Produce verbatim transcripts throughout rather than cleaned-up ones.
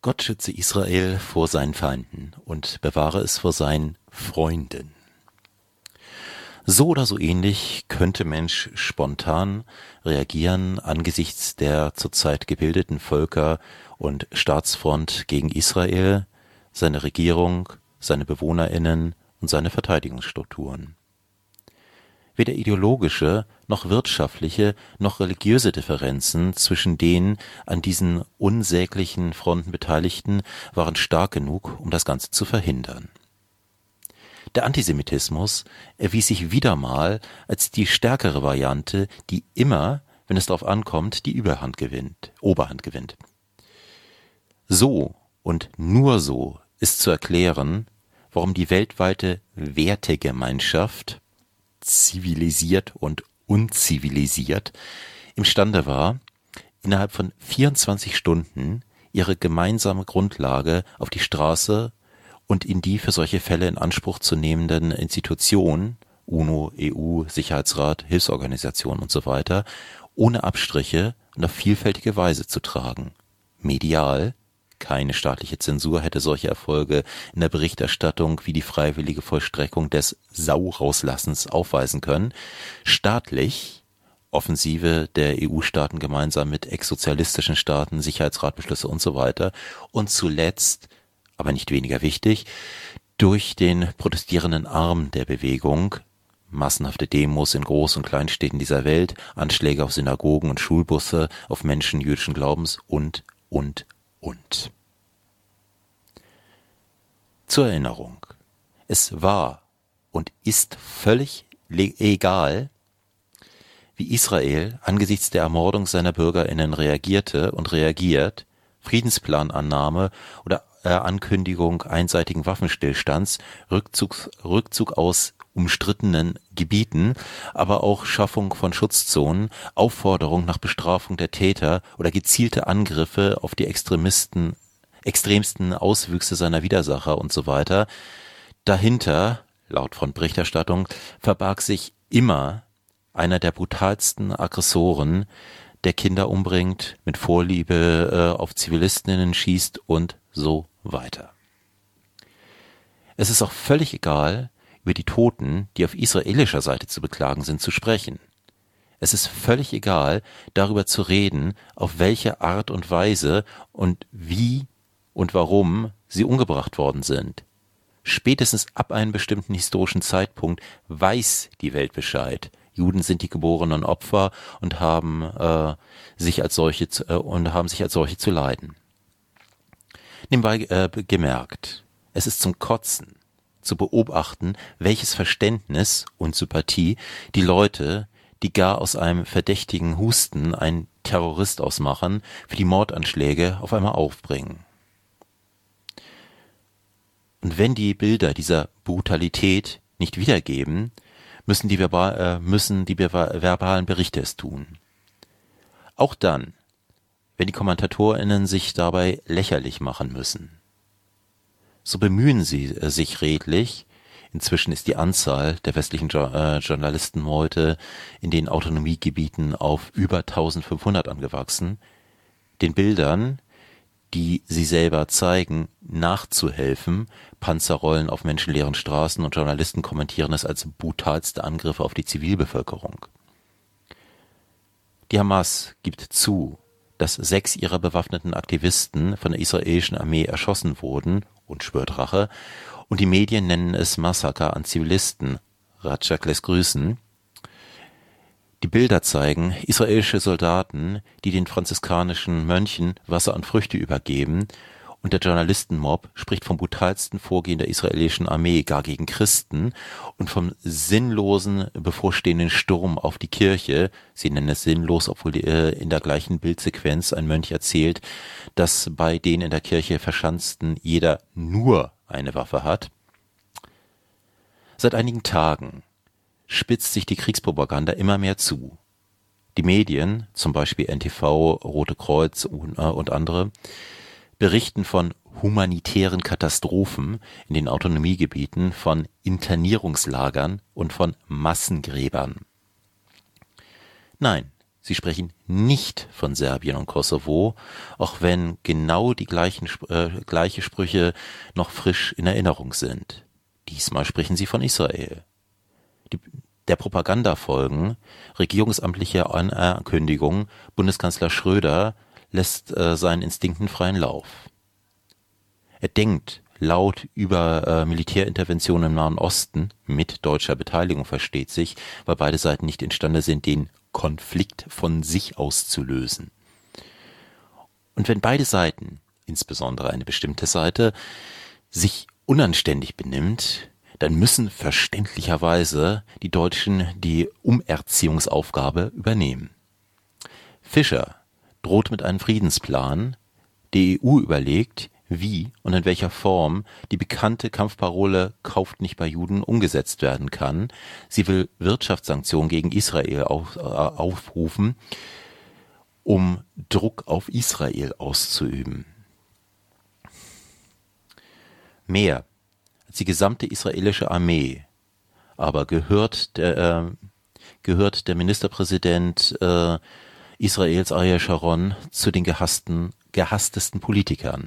Gott schütze Israel vor seinen Feinden und bewahre es vor seinen Freunden. So oder so ähnlich könnte Mensch spontan reagieren angesichts der zurzeit gebildeten Völker- und Staatsfront gegen Israel, seine Regierung, seine BewohnerInnen und seine Verteidigungsstrukturen. Weder ideologische, noch wirtschaftliche, noch religiöse Differenzen zwischen den an diesen unsäglichen Fronten Beteiligten waren stark genug, um das Ganze zu verhindern. Der Antisemitismus erwies sich wieder mal als die stärkere Variante, die immer, wenn es darauf ankommt, die Überhand gewinnt, Oberhand gewinnt. So und nur so ist zu erklären, warum die weltweite Wertegemeinschaft, zivilisiert und unzivilisiert, imstande war, innerhalb von vierundzwanzig Stunden ihre gemeinsame Grundlage auf die Straße und in die für solche Fälle in Anspruch zu nehmenden Institutionen, UNO, E U, Sicherheitsrat, Hilfsorganisationen und so weiter, ohne Abstriche und auf vielfältige Weise zu tragen. Medial, keine staatliche Zensur hätte solche Erfolge in der Berichterstattung wie die freiwillige Vollstreckung des Sau-Rauslassens aufweisen können. Staatlich, Offensive der E U-Staaten gemeinsam mit ex-sozialistischen Staaten, Sicherheitsratbeschlüsse und so weiter. Und zuletzt, aber nicht weniger wichtig, durch den protestierenden Arm der Bewegung, massenhafte Demos in Groß- und Kleinstädten dieser Welt, Anschläge auf Synagogen und Schulbusse, auf Menschen jüdischen Glaubens und, und, und. Zur Erinnerung, es war und ist völlig egal, wie Israel angesichts der Ermordung seiner BürgerInnen reagierte und reagiert, Friedensplanannahme oder äh, Ankündigung einseitigen Waffenstillstands, Rückzug, Rückzug aus umstrittenen Gebieten, aber auch Schaffung von Schutzzonen, Aufforderung nach Bestrafung der Täter oder gezielte Angriffe auf die Extremisten, extremsten Auswüchse seiner Widersacher und so weiter. Dahinter, laut von Berichterstattung, verbarg sich immer einer der brutalsten Aggressoren, der Kinder umbringt, mit Vorliebe äh, auf Zivilistinnen schießt und so weiter. Es ist auch völlig egal, über die Toten, die auf israelischer Seite zu beklagen sind, zu sprechen. Es ist völlig egal, darüber zu reden, auf welche Art und Weise und wie und warum sie umgebracht worden sind. Spätestens ab einem bestimmten historischen Zeitpunkt weiß die Welt Bescheid. Juden sind die geborenen Opfer und haben äh, sich als solche zu, äh, und haben sich als solche zu leiden. Nebenbei äh, gemerkt, es ist zum Kotzen zu beobachten, welches Verständnis und Sympathie die Leute, die gar aus einem verdächtigen Husten einen Terrorist ausmachen, für die Mordanschläge auf einmal aufbringen. Und wenn die Bilder dieser Brutalität nicht wiedergeben, müssen die, verbal, äh, müssen die verbalen Berichte es tun. Auch dann, wenn die KommentatorInnen sich dabei lächerlich machen müssen. So bemühen sie äh, sich redlich, inzwischen ist die Anzahl der westlichen jo äh, Journalisten heute in den Autonomiegebieten auf über eintausendfünfhundert angewachsen, den Bildern, die sie selber zeigen, nachzuhelfen. Panzerrollen auf menschenleeren Straßen und Journalisten kommentieren es als brutalste Angriffe auf die Zivilbevölkerung. Die Hamas gibt zu, dass sechs ihrer bewaffneten Aktivisten von der israelischen Armee erschossen wurden und schwört Rache, und die Medien nennen es Massaker an Zivilisten. Ratschak lässt grüßen. Die Bilder zeigen israelische Soldaten, die den franziskanischen Mönchen Wasser und Früchte übergeben, und der Journalistenmob spricht vom brutalsten Vorgehen der israelischen Armee gar gegen Christen und vom sinnlosen bevorstehenden Sturm auf die Kirche. Sie nennen es sinnlos, obwohl äh, in der gleichen Bildsequenz ein Mönch erzählt, dass bei den in der Kirche Verschanzten jeder nur eine Waffe hat. Seit einigen Tagen spitzt sich die Kriegspropaganda immer mehr zu. Die Medien, zum Beispiel N T V, Rote Kreuz und, äh, und andere, berichten von humanitären Katastrophen in den Autonomiegebieten, von Internierungslagern und von Massengräbern. Nein, Sie sprechen nicht von Serbien und Kosovo, auch wenn genau die gleichen äh, gleiche Sprüche noch frisch in Erinnerung sind. Diesmal sprechen sie von Israel. Die, der Propaganda folgen regierungsamtliche Ankündigungen, Bundeskanzler Schröder lässt äh, seinen Instinkten freien Lauf. Er denkt laut über äh, Militärinterventionen im Nahen Osten, mit deutscher Beteiligung versteht sich, weil beide Seiten nicht imstande sind, den Konflikt von sich aus zu lösen. Und wenn beide Seiten, insbesondere eine bestimmte Seite, sich unanständig benimmt, dann müssen verständlicherweise die Deutschen die Umerziehungsaufgabe übernehmen. Fischer droht mit einem Friedensplan, die E U überlegt, wie und in welcher Form die bekannte Kampfparole "Kauft nicht bei Juden" umgesetzt werden kann. Sie will Wirtschaftssanktionen gegen Israel auf, äh, aufrufen, um Druck auf Israel auszuüben. Mehr als die gesamte israelische Armee aber gehört der, äh, gehört der Ministerpräsident äh, Israels Ariel Sharon zu den gehassten, gehasstesten Politikern.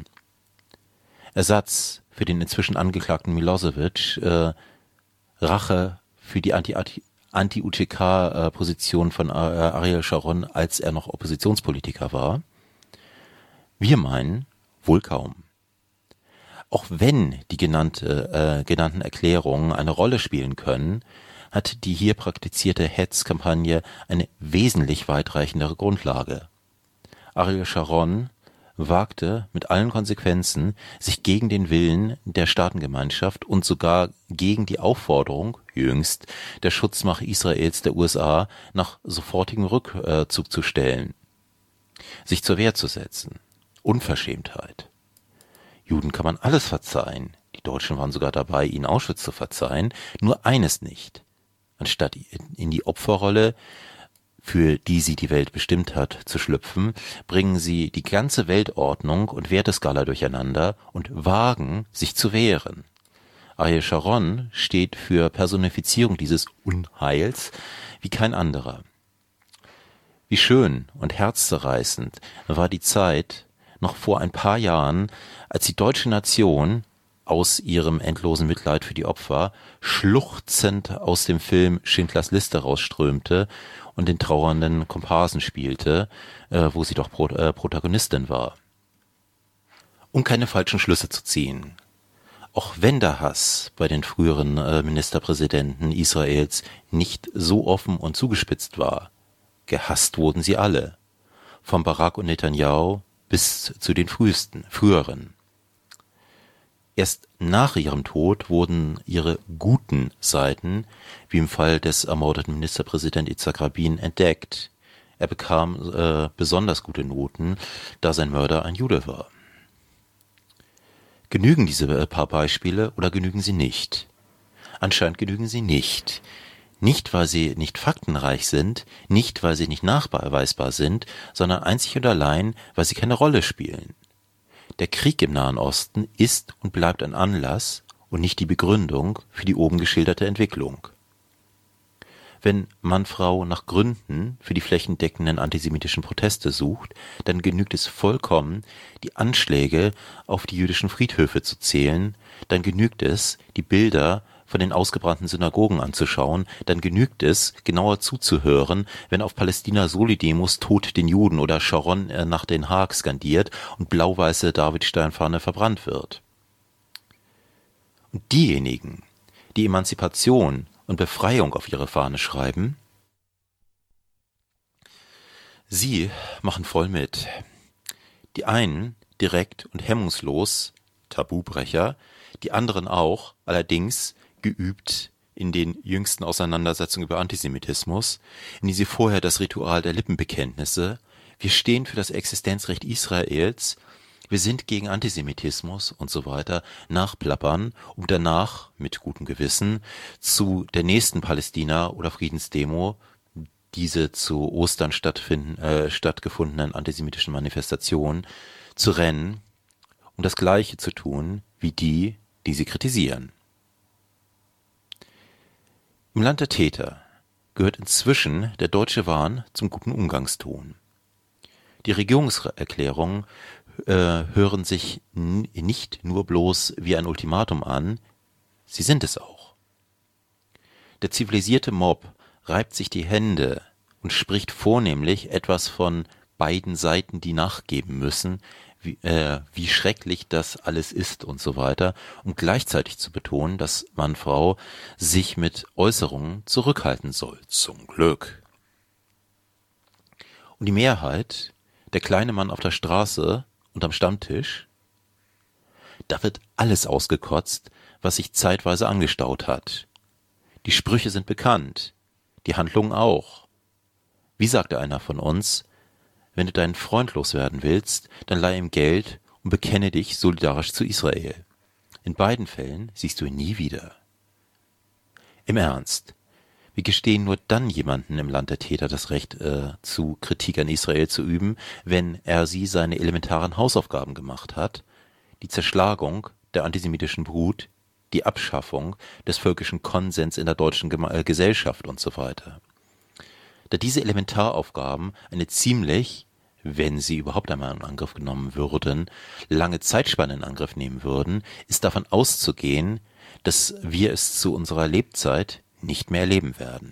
Ersatz für den inzwischen angeklagten Milosevic, äh, Rache für die Anti-U T K-Position von Ariel Sharon, als er noch Oppositionspolitiker war? Wir meinen, wohl kaum. Auch wenn die genannte, äh, genannten Erklärungen eine Rolle spielen können, hat die hier praktizierte Hetzkampagne eine wesentlich weitreichendere Grundlage. Ariel Sharon wagte mit allen Konsequenzen, sich gegen den Willen der Staatengemeinschaft und sogar gegen die Aufforderung, jüngst, der Schutzmacht Israels der U S A nach sofortigem Rückzug zu stellen, sich zur Wehr zu setzen. Unverschämtheit. Juden kann man alles verzeihen, die Deutschen waren sogar dabei, ihnen Auschwitz zu verzeihen, nur eines nicht. Anstatt in die Opferrolle, für die sie die Welt bestimmt hat, zu schlüpfen, bringen sie die ganze Weltordnung und Werteskala durcheinander und wagen, sich zu wehren. Ariel Sharon steht für Personifizierung dieses Unheils wie kein anderer. Wie schön und herzzerreißend war die Zeit noch vor ein paar Jahren, als die deutsche Nation aus ihrem endlosen Mitleid für die Opfer schluchzend aus dem Film Schindlers Liste rausströmte und den trauernden Komparsen spielte, äh, wo sie doch Pro äh, Protagonistin war. Um keine falschen Schlüsse zu ziehen. Auch wenn der Hass bei den früheren äh, Ministerpräsidenten Israels nicht so offen und zugespitzt war, gehasst wurden sie alle, von Barak und Netanyahu bis zu den frühesten, früheren. Erst nach ihrem Tod wurden ihre guten Seiten, wie im Fall des ermordeten Ministerpräsidenten Yitzhak Rabin, entdeckt. Er bekam äh, besonders gute Noten, da sein Mörder ein Jude war. Genügen diese paar Beispiele oder genügen sie nicht? Anscheinend genügen sie nicht. Nicht, weil sie nicht faktenreich sind, nicht, weil sie nicht nachweisbar sind, sondern einzig und allein, weil sie keine Rolle spielen. Der Krieg im Nahen Osten ist und bleibt ein Anlass und nicht die Begründung für die oben geschilderte Entwicklung. Wenn Mann-Frau nach Gründen für die flächendeckenden antisemitischen Proteste sucht, dann genügt es vollkommen, die Anschläge auf die jüdischen Friedhöfe zu zählen, dann genügt es, die Bilder von den ausgebrannten Synagogen anzuschauen, dann genügt es, genauer zuzuhören, wenn auf Palästina Soli-Demos "Tod den Juden" oder Sharon nach Den Haag skandiert und blau-weiße Davidstern-Fahne verbrannt wird. Und diejenigen, die Emanzipation und Befreiung auf ihre Fahne schreiben, sie machen voll mit. Die einen direkt und hemmungslos, Tabubrecher, die anderen auch, allerdings geübt in den jüngsten Auseinandersetzungen über Antisemitismus, in die sie vorher das Ritual der Lippenbekenntnisse, wir stehen für das Existenzrecht Israels, wir sind gegen Antisemitismus und so weiter, nachplappern, um danach, mit gutem Gewissen, zu der nächsten Palästina- oder Friedensdemo, diese zu Ostern stattfinden, äh, stattgefundenen antisemitischen Manifestationen, zu rennen, um das Gleiche zu tun, wie die, die sie kritisieren. Im Land der Täter gehört inzwischen der deutsche Wahn zum guten Umgangston. Die Regierungserklärungen äh, hören sich n- nicht nur bloß wie ein Ultimatum an, sie sind es auch. Der zivilisierte Mob reibt sich die Hände und spricht vornehmlich etwas von beiden Seiten, die nachgeben müssen, wie, äh, wie schrecklich das alles ist und so weiter, um gleichzeitig zu betonen, dass Mann, Frau sich mit Äußerungen zurückhalten soll. Zum Glück. Und die Mehrheit, der kleine Mann auf der Straße und am Stammtisch, da wird alles ausgekotzt, was sich zeitweise angestaut hat. Die Sprüche sind bekannt, die Handlungen auch. Wie sagte einer von uns, wenn du deinen Freund loswerden willst, dann leih ihm Geld und bekenne dich solidarisch zu Israel. In beiden Fällen siehst du ihn nie wieder. Im Ernst, wir gestehen nur dann jemanden im Land der Täter das Recht äh, zu Kritik an Israel zu üben, wenn er sie seine elementaren Hausaufgaben gemacht hat, die Zerschlagung der antisemitischen Brut, die Abschaffung des völkischen Konsens in der deutschen Geme- äh, Gesellschaft und so weiter. Da diese Elementaraufgaben eine ziemlich, wenn sie überhaupt einmal in Angriff genommen würden, lange Zeitspanne in Angriff nehmen würden, ist davon auszugehen, dass wir es zu unserer Lebzeit nicht mehr erleben werden.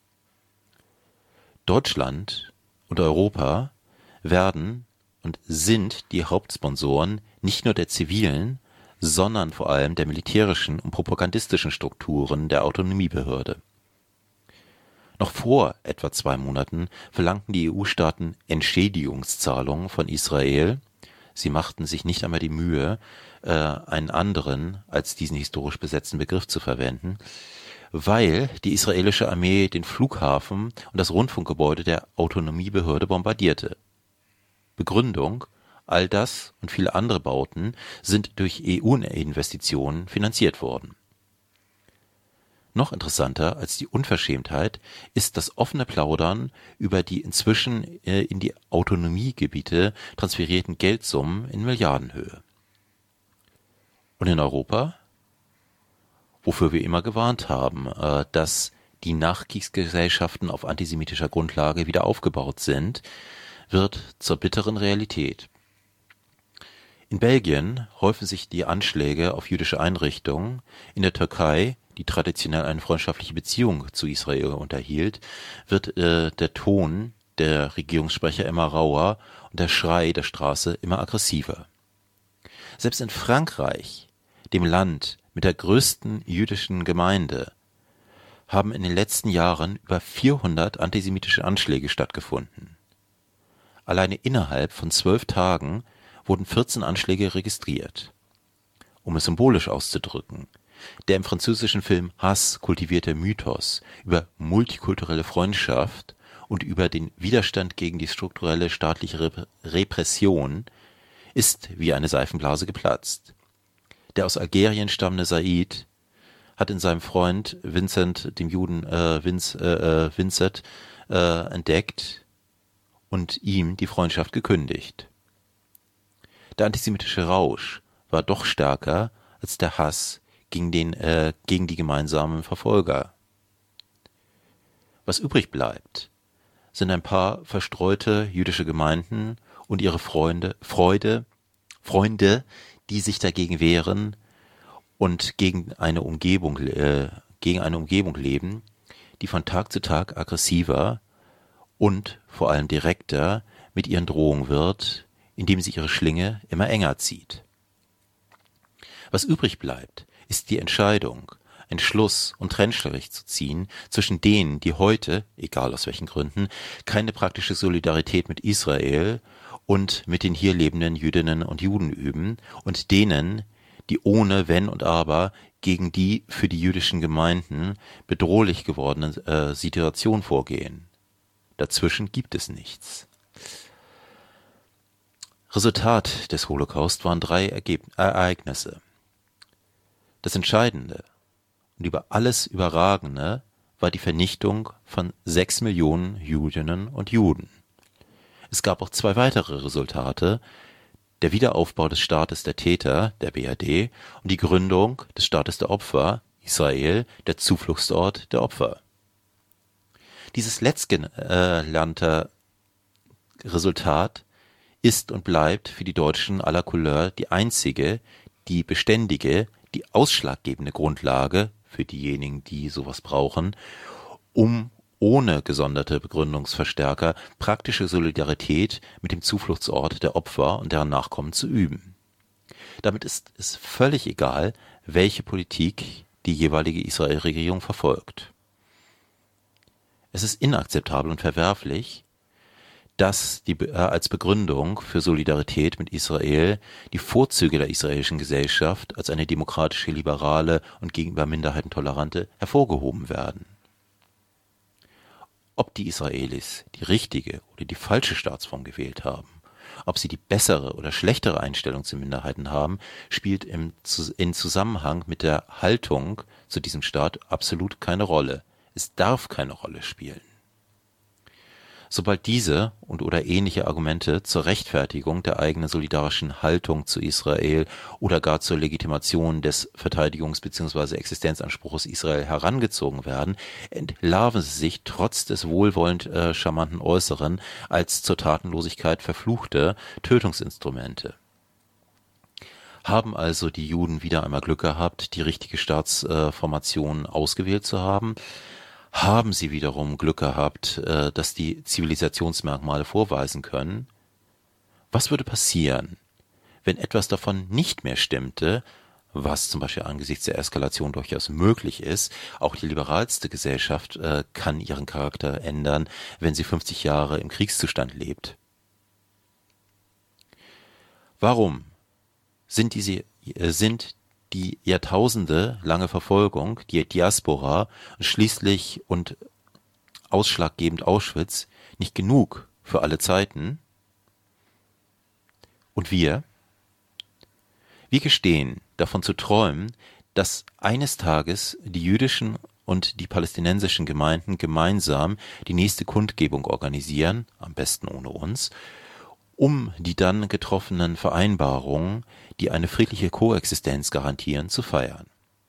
Deutschland und Europa werden und sind die Hauptsponsoren nicht nur der zivilen, sondern vor allem der militärischen und propagandistischen Strukturen der Autonomiebehörde. Noch vor etwa zwei Monaten verlangten die E U-Staaten Entschädigungszahlungen von Israel. Sie machten sich nicht einmal die Mühe, äh, einen anderen als diesen historisch besetzten Begriff zu verwenden, weil die israelische Armee den Flughafen und das Rundfunkgebäude der Autonomiebehörde bombardierte. Begründung: All das und viele andere Bauten sind durch E U-Investitionen finanziert worden. Noch interessanter als die Unverschämtheit ist das offene Plaudern über die inzwischen äh, in die Autonomiegebiete transferierten Geldsummen in Milliardenhöhe. Und in Europa? Wofür wir immer gewarnt haben, äh, dass die Nachkriegsgesellschaften auf antisemitischer Grundlage wieder aufgebaut sind, wird zur bitteren Realität. In Belgien häufen sich die Anschläge auf jüdische Einrichtungen, in der Türkei, die traditionell eine freundschaftliche Beziehung zu Israel unterhielt, wird äh, der Ton der Regierungssprecher immer rauer und der Schrei der Straße immer aggressiver. Selbst in Frankreich, dem Land mit der größten jüdischen Gemeinde, haben in den letzten Jahren über vierhundert antisemitische Anschläge stattgefunden. Alleine innerhalb von zwölf Tagen wurden vierzehn Anschläge registriert. Um es symbolisch auszudrücken: Der im französischen Film Hass kultivierte Mythos über multikulturelle Freundschaft und über den Widerstand gegen die strukturelle staatliche Rep- Repression ist wie eine Seifenblase geplatzt. Der aus Algerien stammende Said hat in seinem Freund Vincent, dem Juden äh, Vince, äh, äh, Vincent, äh, entdeckt und ihm die Freundschaft gekündigt. Der antisemitische Rausch war doch stärker als der Hass gegen, den, äh, gegen die gemeinsamen Verfolger. Was übrig bleibt, sind ein paar verstreute jüdische Gemeinden und ihre Freunde, Freude, Freunde, die sich dagegen wehren und gegen eine Umgebung, äh, gegen eine Umgebung leben, die von Tag zu Tag aggressiver und vor allem direkter mit ihren Drohungen wird, indem sie ihre Schlinge immer enger zieht. Was übrig bleibt, ist die Entscheidung, einen Schluss- und Trennstrich zu ziehen zwischen denen, die heute, egal aus welchen Gründen, keine praktische Solidarität mit Israel und mit den hier lebenden Jüdinnen und Juden üben, und denen, die ohne Wenn und Aber gegen die für die jüdischen Gemeinden bedrohlich gewordene äh, Situation vorgehen. Dazwischen gibt es nichts. Resultat des Holocaust waren drei Ergeb- Ereignisse. Das Entscheidende und über alles Überragende war die Vernichtung von sechs Millionen Jüdinnen und Juden. Es gab auch zwei weitere Resultate: der Wiederaufbau des Staates der Täter, der B R D, und die Gründung des Staates der Opfer, Israel, der Zufluchtsort der Opfer. Dieses letztgenannte Resultat ist und bleibt für die Deutschen à la Couleur die einzige, die beständige, die ausschlaggebende Grundlage für diejenigen, die sowas brauchen, um ohne gesonderte Begründungsverstärker praktische Solidarität mit dem Zufluchtsort der Opfer und deren Nachkommen zu üben. Damit ist es völlig egal, welche Politik die jeweilige Israel-Regierung verfolgt. Es ist inakzeptabel und verwerflich, dass die, äh, als Begründung für Solidarität mit Israel die Vorzüge der israelischen Gesellschaft als eine demokratische, liberale und gegenüber Minderheiten tolerante hervorgehoben werden. Ob die Israelis die richtige oder die falsche Staatsform gewählt haben, ob sie die bessere oder schlechtere Einstellung zu Minderheiten haben, spielt im, in Zusammenhang mit der Haltung zu diesem Staat absolut keine Rolle. Es darf keine Rolle spielen. Sobald diese und oder ähnliche Argumente zur Rechtfertigung der eigenen solidarischen Haltung zu Israel oder gar zur Legitimation des Verteidigungs- bzw. Existenzanspruchs Israel herangezogen werden, entlarven sie sich trotz des wohlwollend äh, charmanten Äußeren als zur Tatenlosigkeit verfluchte Tötungsinstrumente. Haben also die Juden wieder einmal Glück gehabt, die richtige Staatsformation äh, ausgewählt zu haben? Haben sie wiederum Glück gehabt, äh, dass die Zivilisationsmerkmale vorweisen können? Was würde passieren, wenn etwas davon nicht mehr stimmte, was zum Beispiel angesichts der Eskalation durchaus möglich ist? Auch die liberalste Gesellschaft äh, kann ihren Charakter ändern, wenn sie fünfzig Jahre im Kriegszustand lebt. Warum sind diese, äh, sind die Jahrtausende lange Verfolgung, die Diaspora und schließlich und ausschlaggebend Auschwitz nicht genug für alle Zeiten? Und wir? Wir gestehen, davon zu träumen, dass eines Tages die jüdischen und die palästinensischen Gemeinden gemeinsam die nächste Kundgebung organisieren, am besten ohne uns, um die dann getroffenen Vereinbarungen, die eine friedliche Koexistenz garantieren, zu feiern.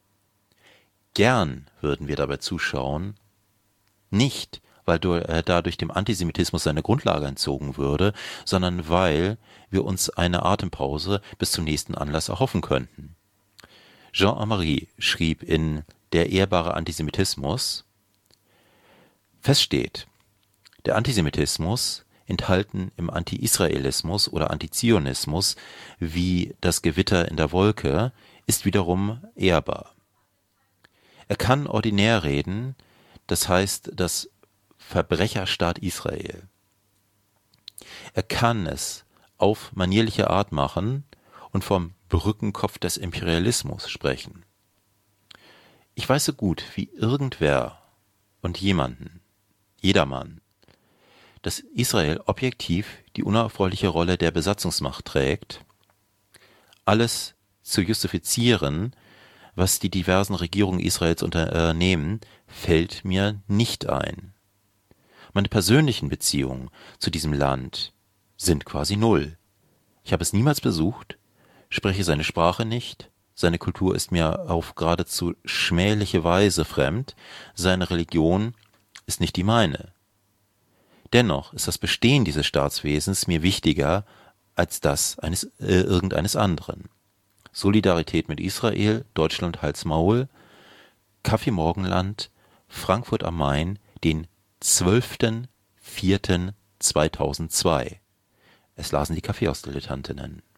Gern würden wir dabei zuschauen, nicht, weil dadurch dem Antisemitismus seine Grundlage entzogen würde, sondern weil wir uns eine Atempause bis zum nächsten Anlass erhoffen könnten. Jean Amery schrieb in Der ehrbare Antisemitismus: Fest steht, der Antisemitismus, enthalten im Anti-Israelismus oder Antizionismus wie das Gewitter in der Wolke, ist wiederum ehrbar. Er kann ordinär reden, das heißt das Verbrecherstaat Israel. Er kann es auf manierliche Art machen und vom Brückenkopf des Imperialismus sprechen. Ich weiß so gut wie irgendwer und jemanden, jedermann, dass Israel objektiv die unerfreuliche Rolle der Besatzungsmacht trägt, alles zu justifizieren, was die diversen Regierungen Israels unternehmen, fällt mir nicht ein. Meine persönlichen Beziehungen zu diesem Land sind quasi null. Ich habe es niemals besucht, spreche seine Sprache nicht, seine Kultur ist mir auf geradezu schmähliche Weise fremd, seine Religion ist nicht die meine. Dennoch ist das Bestehen dieses Staatswesens mir wichtiger als das eines äh, irgendeines anderen. Solidarität mit Israel, Deutschland Hals Maul, Café Morgenland, Frankfurt am Main, den zwölften vierten zweitausendzwei. Es lasen die Kaffeehausdilettantinnen.